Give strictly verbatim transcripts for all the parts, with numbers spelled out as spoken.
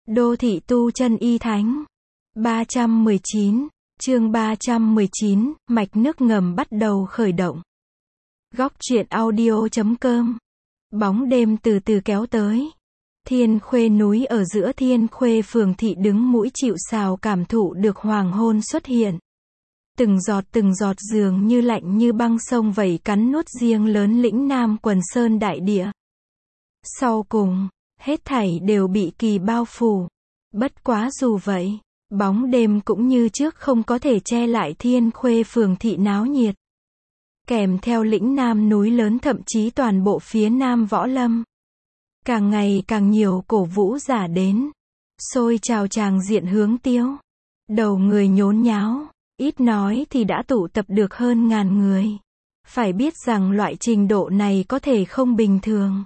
Đô thị tu chân y thánh. ba trăm mười chín, chương ba trăm mười chín, mạch nước ngầm bắt đầu khởi động. Góc truyện audio.com. Bóng đêm từ từ kéo tới. Thiên Khuê núi ở giữa Thiên Khuê phường thị đứng mũi chịu sào cảm thụ được hoàng hôn xuất hiện. Từng giọt từng giọt dường như lạnh như băng sông vẩy cắn nuốt riêng lớn lĩnh Nam quần sơn đại địa. Sau cùng, hết thảy đều bị kỳ bao phủ. Bất quá dù vậy, bóng đêm cũng như trước không có thể che lại Thiên Khuê phường thị náo nhiệt. Kèm theo lĩnh Nam núi lớn thậm chí toàn bộ phía Nam Võ Lâm. Càng ngày càng nhiều cổ vũ giả đến. Xôi trào tràng diện hướng tiêu. Đầu người nhốn nháo, ít nói thì đã tụ tập được hơn ngàn người. Phải biết rằng loại trình độ này có thể không bình thường.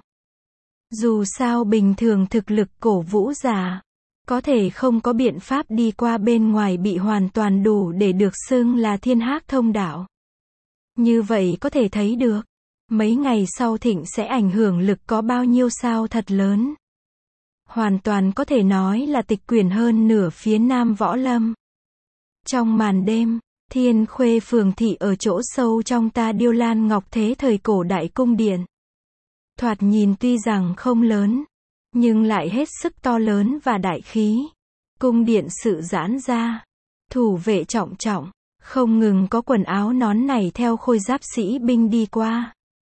Dù sao bình thường thực lực cổ vũ giả, có thể không có biện pháp đi qua bên ngoài bị hoàn toàn đủ để được xưng là thiên hác thông đạo. Như vậy có thể thấy được, mấy ngày sau thịnh sẽ ảnh hưởng lực có bao nhiêu sao thật lớn. Hoàn toàn có thể nói là tịch quyển hơn nửa phía Nam Võ Lâm. Trong màn đêm, Thiên Khuê phường thị ở chỗ sâu trong ta Điêu Lan Ngọc Thế thời cổ đại cung điện. Thoạt nhìn tuy rằng không lớn, nhưng lại hết sức to lớn và đại khí. Cung điện sự giãn ra, thủ vệ trọng trọng, không ngừng có quần áo nón này theo khôi giáp sĩ binh đi qua.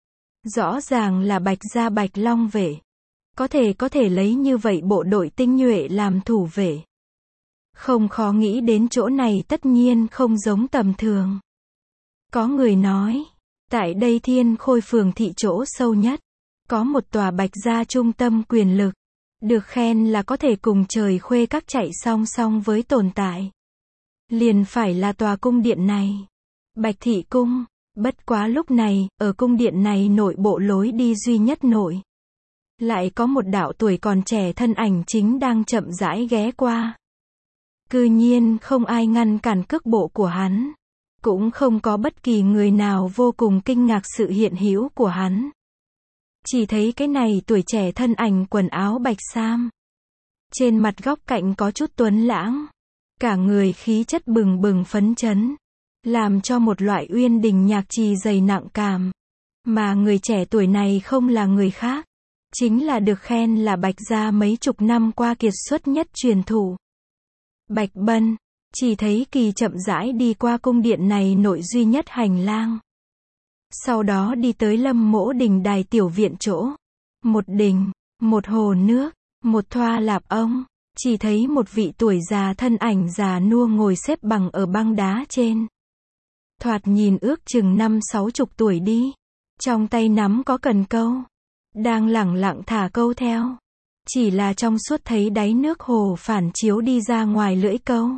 Rõ ràng là Bạch Gia Bạch Long vệ. Có thể có thể lấy như vậy bộ đội tinh nhuệ làm thủ vệ. Không khó nghĩ đến chỗ này tất nhiên không giống tầm thường. Có người nói, tại đây Thiên Khôi phường thị chỗ sâu nhất, có một tòa Bạch Gia trung tâm quyền lực, được khen là có thể cùng trời khuê các chạy song song với tồn tại. Liền phải là tòa cung điện này. Bạch Thị Cung. Bất quá lúc này, ở cung điện này nội bộ lối đi duy nhất nội. Lại có một đạo tuổi còn trẻ thân ảnh chính đang chậm rãi ghé qua. Cư nhiên không ai ngăn cản cước bộ của hắn. Cũng không có bất kỳ người nào vô cùng kinh ngạc sự hiện hữu của hắn. Chỉ thấy cái này tuổi trẻ thân ảnh quần áo bạch sam. Trên mặt góc cạnh có chút tuấn lãng. Cả người khí chất bừng bừng phấn chấn. Làm cho một loại uyên đình nhạc trì dày nặng cảm. Mà người trẻ tuổi này không là người khác. Chính là được khen là Bạch Gia mấy chục năm qua kiệt xuất nhất truyền thủ. Bạch Bân. Chỉ thấy kỳ chậm rãi đi qua cung điện này nội duy nhất hành lang. Sau đó đi tới Lâm Mỗ đình đài tiểu viện chỗ. Một đình, một hồ nước, một thoa lạp ông. Chỉ thấy một vị tuổi già thân ảnh già nua ngồi xếp bằng ở băng đá trên. Thoạt nhìn ước chừng năm sáu chục tuổi đi. Trong tay nắm có cần câu. Đang lẳng lặng thả câu theo. Chỉ là trong suốt thấy đáy nước hồ phản chiếu đi ra ngoài lưỡi câu.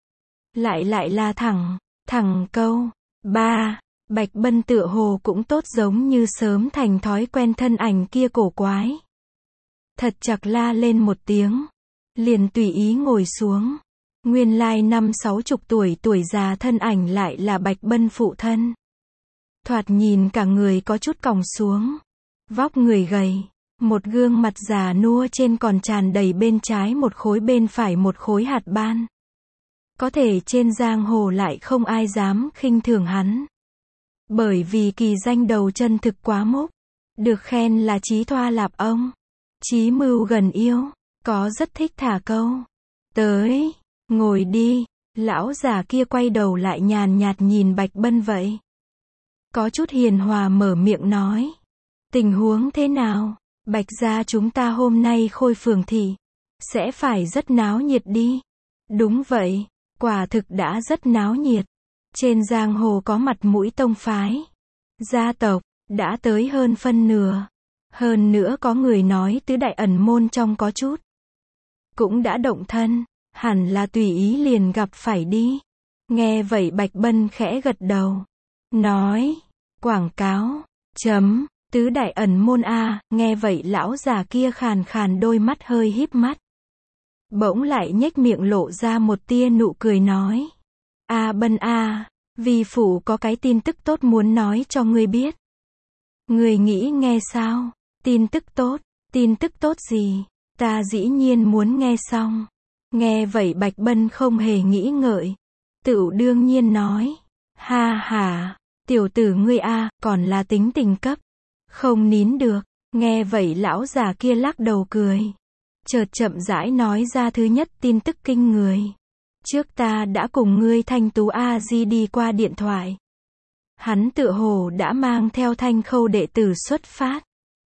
Lại lại là thẳng, thẳng câu. Ba, Bạch Bân tựa hồ cũng tốt giống như sớm thành thói quen thân ảnh kia cổ quái. Thật chặt la lên một tiếng. Liền tùy ý ngồi xuống. Nguyên lai năm sáu chục tuổi tuổi già thân ảnh lại là Bạch Bân phụ thân. Thoạt nhìn cả người có chút còng xuống. Vóc người gầy. Một gương mặt già nua trên còn tràn đầy bên trái một khối bên phải một khối hạt ban. Có thể trên giang hồ lại không ai dám khinh thường hắn. Bởi vì kỳ danh đầu chân thực quá mốc. Được khen là trí thoa lạp ông. Trí mưu gần yêu. Có rất thích thả câu. Tới, ngồi đi. Lão già kia quay đầu lại nhàn nhạt nhìn Bạch Bân vậy. Có chút hiền hòa mở miệng nói. Tình huống thế nào? Bạch Gia chúng ta hôm nay khôi phường thị. Sẽ phải rất náo nhiệt đi. Đúng vậy, quả thực đã rất náo nhiệt. Trên giang hồ có mặt mũi tông phái. Gia tộc, đã tới hơn phân nửa. Hơn nữa có người nói tứ đại ẩn môn trong có chút. Cũng đã động thân, hẳn là tùy ý liền gặp phải đi. Nghe vậy Bạch Bân khẽ gật đầu. Nói, quảng cáo, chấm, tứ đại ẩn môn a. Nghe vậy lão già kia khàn khàn đôi mắt hơi híp mắt. Bỗng lại nhếch miệng lộ ra một tia nụ cười nói. A Bân a, vi phụ có cái tin tức tốt muốn nói cho ngươi biết. Ngươi nghĩ nghe sao? Tin tức tốt, tin tức tốt gì? Ta dĩ nhiên muốn nghe xong. Nghe vậy Bạch Bân không hề nghĩ ngợi. Tựu đương nhiên nói. Ha ha, tiểu tử ngươi a, còn là tính tình cấp. Không nín được. Nghe vậy lão già kia lắc đầu cười. Chợt chậm rãi nói ra thứ nhất tin tức kinh người. Trước ta đã cùng ngươi Thanh Tú A Di đi qua điện thoại. Hắn tựa hồ đã mang theo Thanh Khâu đệ tử xuất phát.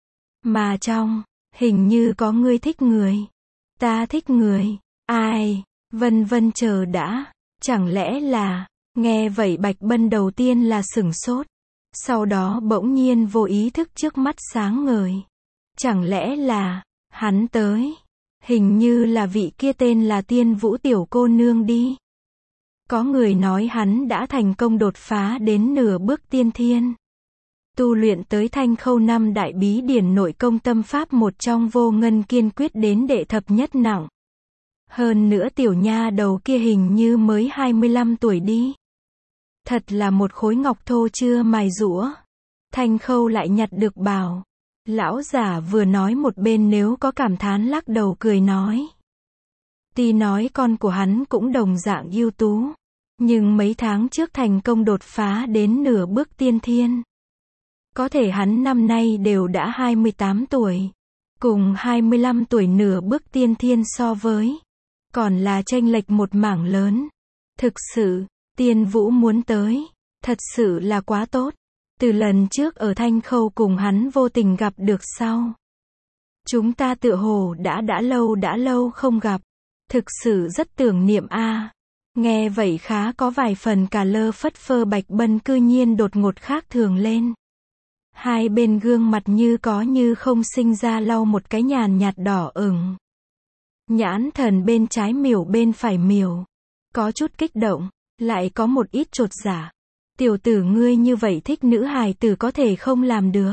Mà trong, hình như có ngươi thích người. Ta thích người. Ai? Vân vân chờ đã. Chẳng lẽ là, nghe vậy Bạch Bân đầu tiên là sửng sốt. Sau đó bỗng nhiên vô ý thức trước mắt sáng ngời. Chẳng lẽ là, hắn tới. Hình như là vị kia tên là Tiên Vũ tiểu cô nương đi. Có người nói hắn đã thành công đột phá đến nửa bước tiên thiên. Tu luyện tới Thanh Khâu năm đại bí điển nội công tâm pháp một trong Vô Ngân Kiên Quyết đến đệ thập nhất nặng. Hơn nữa tiểu nha đầu kia hình như mới hai mươi lăm tuổi đi. Thật là một khối ngọc thô chưa mài rũa. Thanh Khâu lại nhặt được bảo. Lão giả vừa nói một bên nếu có cảm thán lắc đầu cười nói. Tuy nói con của hắn cũng đồng dạng ưu tú. Nhưng mấy tháng trước thành công đột phá đến nửa bước tiên thiên. Có thể hắn năm nay đều đã hai mươi tám tuổi. Cùng hai mươi lăm tuổi nửa bước tiên thiên so với. Còn là chênh lệch một mảng lớn. Thực sự, Tiên Vũ muốn tới. Thật sự là quá tốt. Từ lần trước ở Thanh Khâu cùng hắn vô tình gặp được sau. Chúng ta tựa hồ đã đã lâu đã lâu không gặp. Thực sự rất tưởng niệm a. Nghe vậy khá có vài phần cả lơ phất phơ Bạch Bân cư nhiên đột ngột khác thường lên. Hai bên gương mặt như có như không sinh ra lau một cái nhàn nhạt đỏ ửng. Nhãn thần bên trái miểu bên phải miểu. Có chút kích động, lại có một ít chột dạ. Tiểu tử ngươi như vậy thích nữ hài tử có thể không làm được.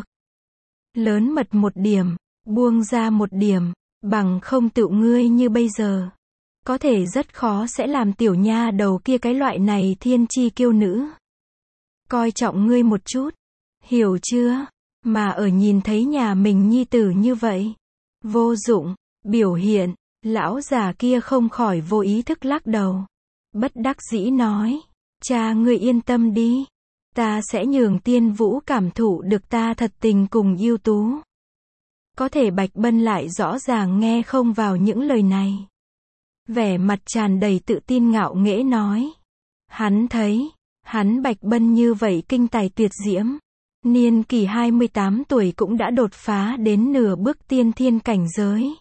Lớn mật một điểm, buông ra một điểm, bằng không tựu ngươi như bây giờ. Có thể rất khó sẽ làm tiểu nha đầu kia cái loại này thiên chi kiêu nữ. Coi trọng ngươi một chút. Hiểu chưa? Mà ở nhìn thấy nhà mình nhi tử như vậy. Vô dụng, biểu hiện, lão già kia không khỏi vô ý thức lắc đầu. Bất đắc dĩ nói. Cha ngươi yên tâm đi. Ta sẽ nhường Tiên Vũ cảm thụ được ta thật tình cùng ưu tú. Có thể Bạch Bân lại rõ ràng nghe không vào những lời này. Vẻ mặt tràn đầy tự tin ngạo nghễ nói. Hắn thấy, hắn Bạch Bân như vậy kinh tài tuyệt diễm. Niên kỷ hai mươi tám tuổi cũng đã đột phá đến nửa bước tiên thiên cảnh giới.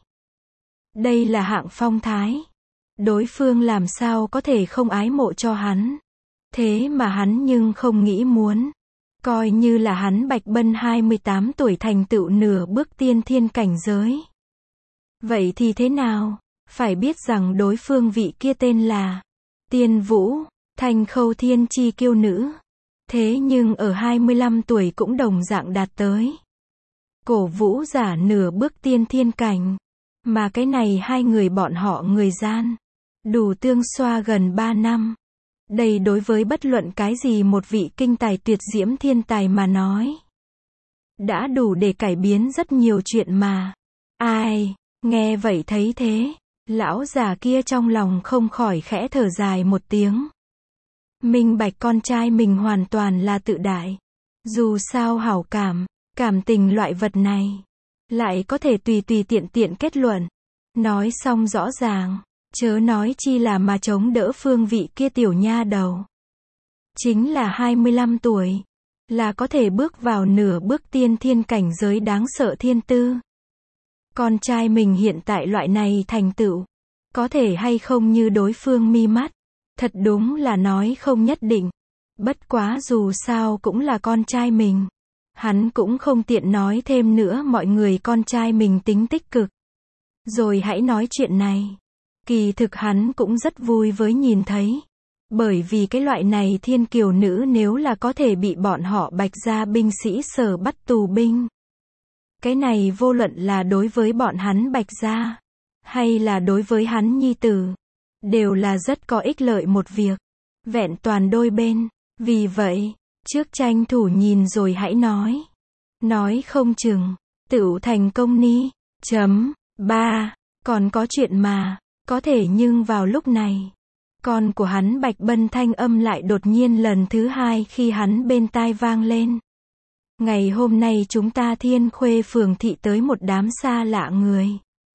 Đây là hạng phong thái. Đối phương làm sao có thể không ái mộ cho hắn. Thế mà hắn nhưng không nghĩ muốn. Coi như là hắn Bạch Bân hai mươi tám tuổi thành tựu nửa bước tiên thiên cảnh giới. Vậy thì thế nào? Phải biết rằng đối phương vị kia tên là Tiên Vũ, Thanh Khâu thiên chi kiêu nữ. Thế nhưng ở hai mươi lăm tuổi cũng đồng dạng đạt tới. Cổ Vũ giả nửa bước tiên thiên cảnh. Mà cái này hai người bọn họ người gian. Đủ tương xoa gần ba năm. Đây đối với bất luận cái gì một vị kinh tài tuyệt diễm thiên tài mà nói. Đã đủ để cải biến rất nhiều chuyện mà. Ai, nghe vậy thấy thế. Lão già kia trong lòng không khỏi khẽ thở dài một tiếng. Minh bạch con trai mình hoàn toàn là tự đại. Dù sao hảo cảm, cảm tình loại vật này. Lại có thể tùy tùy tiện tiện kết luận. Nói xong rõ ràng. Chớ nói chi là mà chống đỡ phương vị kia tiểu nha đầu. Chính là hai mươi lăm tuổi. Là có thể bước vào nửa bước tiên thiên cảnh giới đáng sợ thiên tư. Con trai mình hiện tại loại này thành tựu. Có thể hay không như đối phương mi mắt. Thật đúng là nói không nhất định. Bất quá dù sao cũng là con trai mình. Hắn cũng không tiện nói thêm nữa mọi người con trai mình tính tích cực. Rồi hãy nói chuyện này. Kỳ thực hắn cũng rất vui với nhìn thấy. Bởi vì cái loại này thiên kiều nữ nếu là có thể bị bọn họ Bạch gia binh sĩ sở bắt tù binh. Cái này vô luận là đối với bọn hắn Bạch gia. Hay là đối với hắn nhi tử. Đều là rất có ích lợi một việc. Vẹn toàn đôi bên. Vì vậy, trước tranh thủ nhìn rồi hãy nói. Nói không chừng. Tựu thành công ni. Chấm. ba. Còn có chuyện mà, có thể nhưng vào lúc này, con của hắn Bạch Bân thanh âm lại đột nhiên lần thứ hai khi hắn bên tai vang lên. Ngày hôm nay chúng ta Thiên Khuê phường thị tới một đám xa lạ người.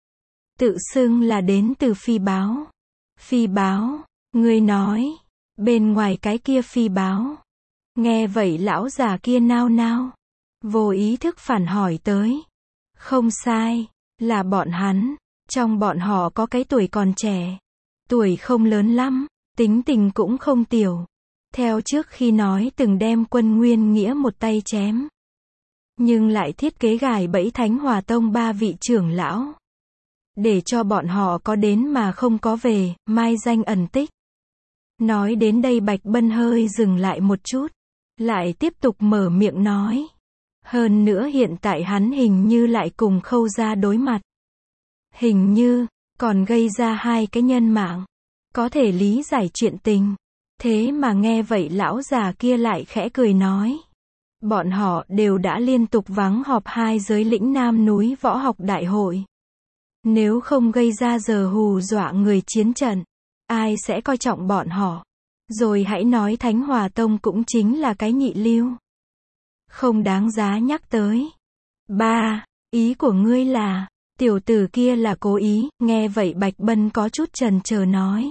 Tự xưng là đến từ phi báo. Phi báo, ngươi nói, bên ngoài cái kia phi báo. Nghe vậy lão già kia nao nao, vô ý thức phản hỏi tới. Không sai, là bọn hắn, trong bọn họ có cái tuổi còn trẻ. Tuổi không lớn lắm, tính tình cũng không tiểu. Theo trước khi nói từng đem Quân Nguyên Nghĩa một tay chém. Nhưng lại thiết kế gài bẫy Thánh Hòa Tông ba vị trưởng lão. Để cho bọn họ có đến mà không có về, mai danh ẩn tích. Nói đến đây Bạch Bân hơi dừng lại một chút. Lại tiếp tục mở miệng nói. Hơn nữa hiện tại hắn hình như lại cùng Khâu Gia đối mặt. Hình như, còn gây ra hai cái nhân mạng. Có thể lý giải chuyện tình. Thế mà nghe vậy lão già kia lại khẽ cười nói. Bọn họ đều đã liên tục vắng họp hai giới lĩnh Nam núi võ học đại hội. Nếu không gây ra giờ hù dọa người chiến trận, ai sẽ coi trọng bọn họ? Rồi hãy nói Thánh Hòa Tông cũng chính là cái nhị lưu. Không đáng giá nhắc tới. Ba, ý của ngươi là, tiểu tử kia là cố ý, nghe vậy Bạch Bân có chút chần chờ nói.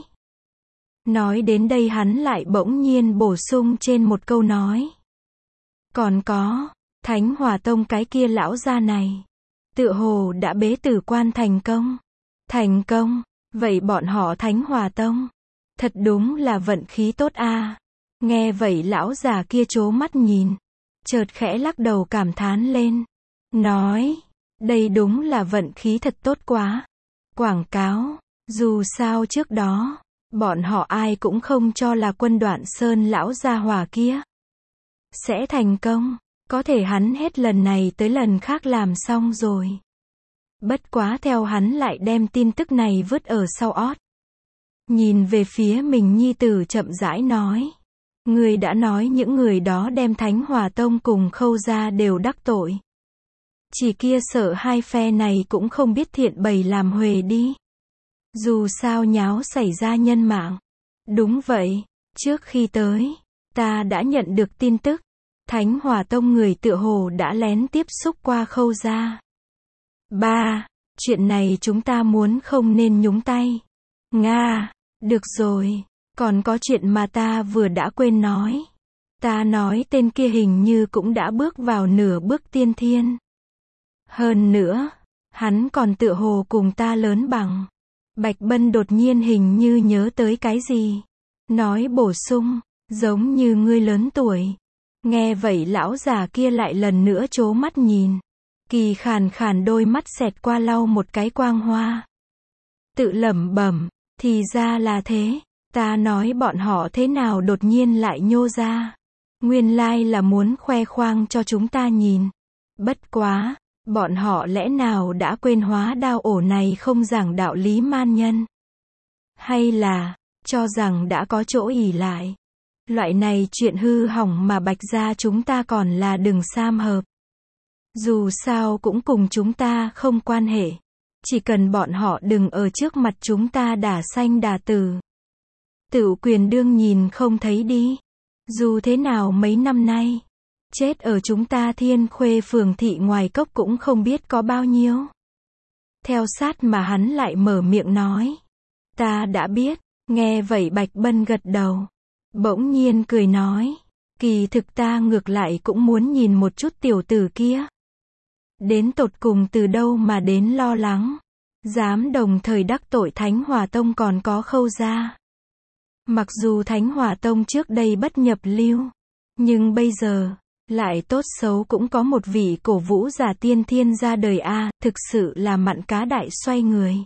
Nói đến đây hắn lại bỗng nhiên bổ sung trên một câu nói. Còn có, Thánh Hòa Tông cái kia lão gia này, tựa hồ đã bế tử quan thành công. Thành công, vậy bọn họ Thánh Hòa Tông, thật đúng là vận khí tốt a. Nghe vậy lão già kia trố mắt nhìn, chợt khẽ lắc đầu cảm thán lên. Nói, đây đúng là vận khí thật tốt quá. Quảng cáo, dù sao trước đó, bọn họ ai cũng không cho là Quân Đoạn Sơn lão gia hỏa kia sẽ thành công, có thể hắn hết lần này tới lần khác làm xong rồi. Bất quá theo hắn lại đem tin tức này vứt ở sau ót. Nhìn về phía mình nhi tử chậm rãi nói. Người đã nói những người đó đem Thánh Hòa Tông cùng Khâu Gia đều đắc tội. Chỉ kia sợ hai phe này cũng không biết thiện bày làm huề đi. Dù sao nháo xảy ra nhân mạng. Đúng vậy, trước khi tới, ta đã nhận được tin tức. Thánh Hòa Tông người tựa hồ đã lén tiếp xúc qua Khâu Gia. Ba, chuyện này chúng ta muốn không nên nhúng tay. Nga, được rồi, còn có chuyện mà ta vừa đã quên nói. Ta nói tên kia hình như cũng đã bước vào nửa bước tiên thiên. Hơn nữa, hắn còn tựa hồ cùng ta lớn bằng. Bạch Bân đột nhiên hình như nhớ tới cái gì. Nói bổ sung, giống như ngươi lớn tuổi. Nghe vậy lão già kia lại lần nữa trố mắt nhìn. Kỳ khàn khàn đôi mắt xẹt qua lau một cái quang hoa. Tự lẩm bẩm, thì ra là thế. Ta nói bọn họ thế nào đột nhiên lại nhô ra. Nguyên lai là muốn khoe khoang cho chúng ta nhìn. Bất quá, bọn họ lẽ nào đã quên hóa đao ổ này không giảng đạo lý man nhân. Hay là, cho rằng đã có chỗ ỷ lại. Loại này chuyện hư hỏng mà Bạch gia chúng ta còn là đừng sam hợp. Dù sao cũng cùng chúng ta không quan hệ. Chỉ cần bọn họ đừng ở trước mặt chúng ta đả sanh đả tử. Tửu quyền đương nhìn không thấy đi. Dù thế nào mấy năm nay, chết ở chúng ta Thiên Khuê phường thị ngoài cốc cũng không biết có bao nhiêu. Theo sát mà hắn lại mở miệng nói. Ta đã biết, nghe vậy Bạch Bân gật đầu. Bỗng nhiên cười nói. Kỳ thực ta ngược lại cũng muốn nhìn một chút tiểu tử kia. Đến tột cùng từ đâu mà đến lo lắng. Dám đồng thời đắc tội Thánh Hòa Tông còn có Khâu Gia. Mặc dù Thánh Hòa Tông trước đây bất nhập lưu, nhưng bây giờ, lại tốt xấu cũng có một vị cổ vũ giả tiên thiên ra đời a, thực sự là mặn cá đại xoay người.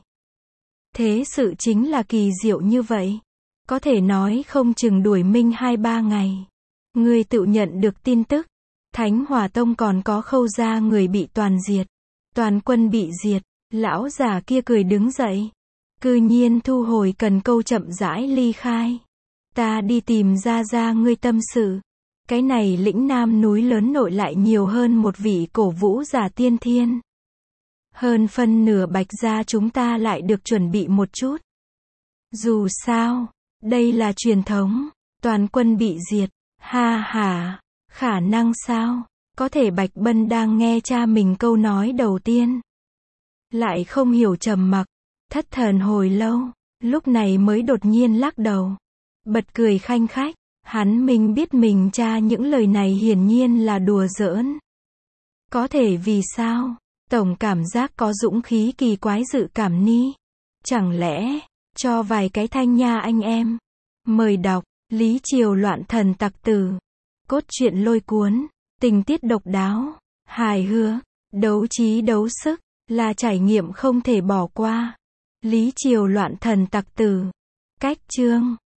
Thế sự chính là kỳ diệu như vậy. Có thể nói không chừng đuổi minh hai ba ngày. Người tự nhận được tin tức. Thánh Hòa Tông còn có Khâu Gia người bị toàn diệt. Toàn quân bị diệt. Lão già kia cười đứng dậy. Cư nhiên thu hồi cần câu chậm rãi ly khai. Ta đi tìm ra ra ngươi tâm sự. Cái này lĩnh Nam núi lớn nội lại nhiều hơn một vị cổ vũ giả tiên thiên. Hơn phân nửa Bạch gia chúng ta lại được chuẩn bị một chút. Dù sao, đây là truyền thống, toàn quân bị diệt. Ha ha, khả năng sao? Có thể Bạch Bân đang nghe cha mình câu nói đầu tiên. Lại không hiểu, trầm mặc, thất thần hồi lâu, lúc này mới đột nhiên lắc đầu. Bật cười khanh khách, hắn mình biết mình cha những lời này hiển nhiên là đùa giỡn. Có thể vì sao? Tổng cảm giác có dũng khí kỳ quái dự cảm ni. Chẳng lẽ, cho vài cái thanh nha anh em. Mời đọc, Lý Triều loạn thần tặc tử. Cốt truyện lôi cuốn, tình tiết độc đáo, hài hước, đấu trí đấu sức, là trải nghiệm không thể bỏ qua. Lý Triều loạn thần tặc tử. Cách chương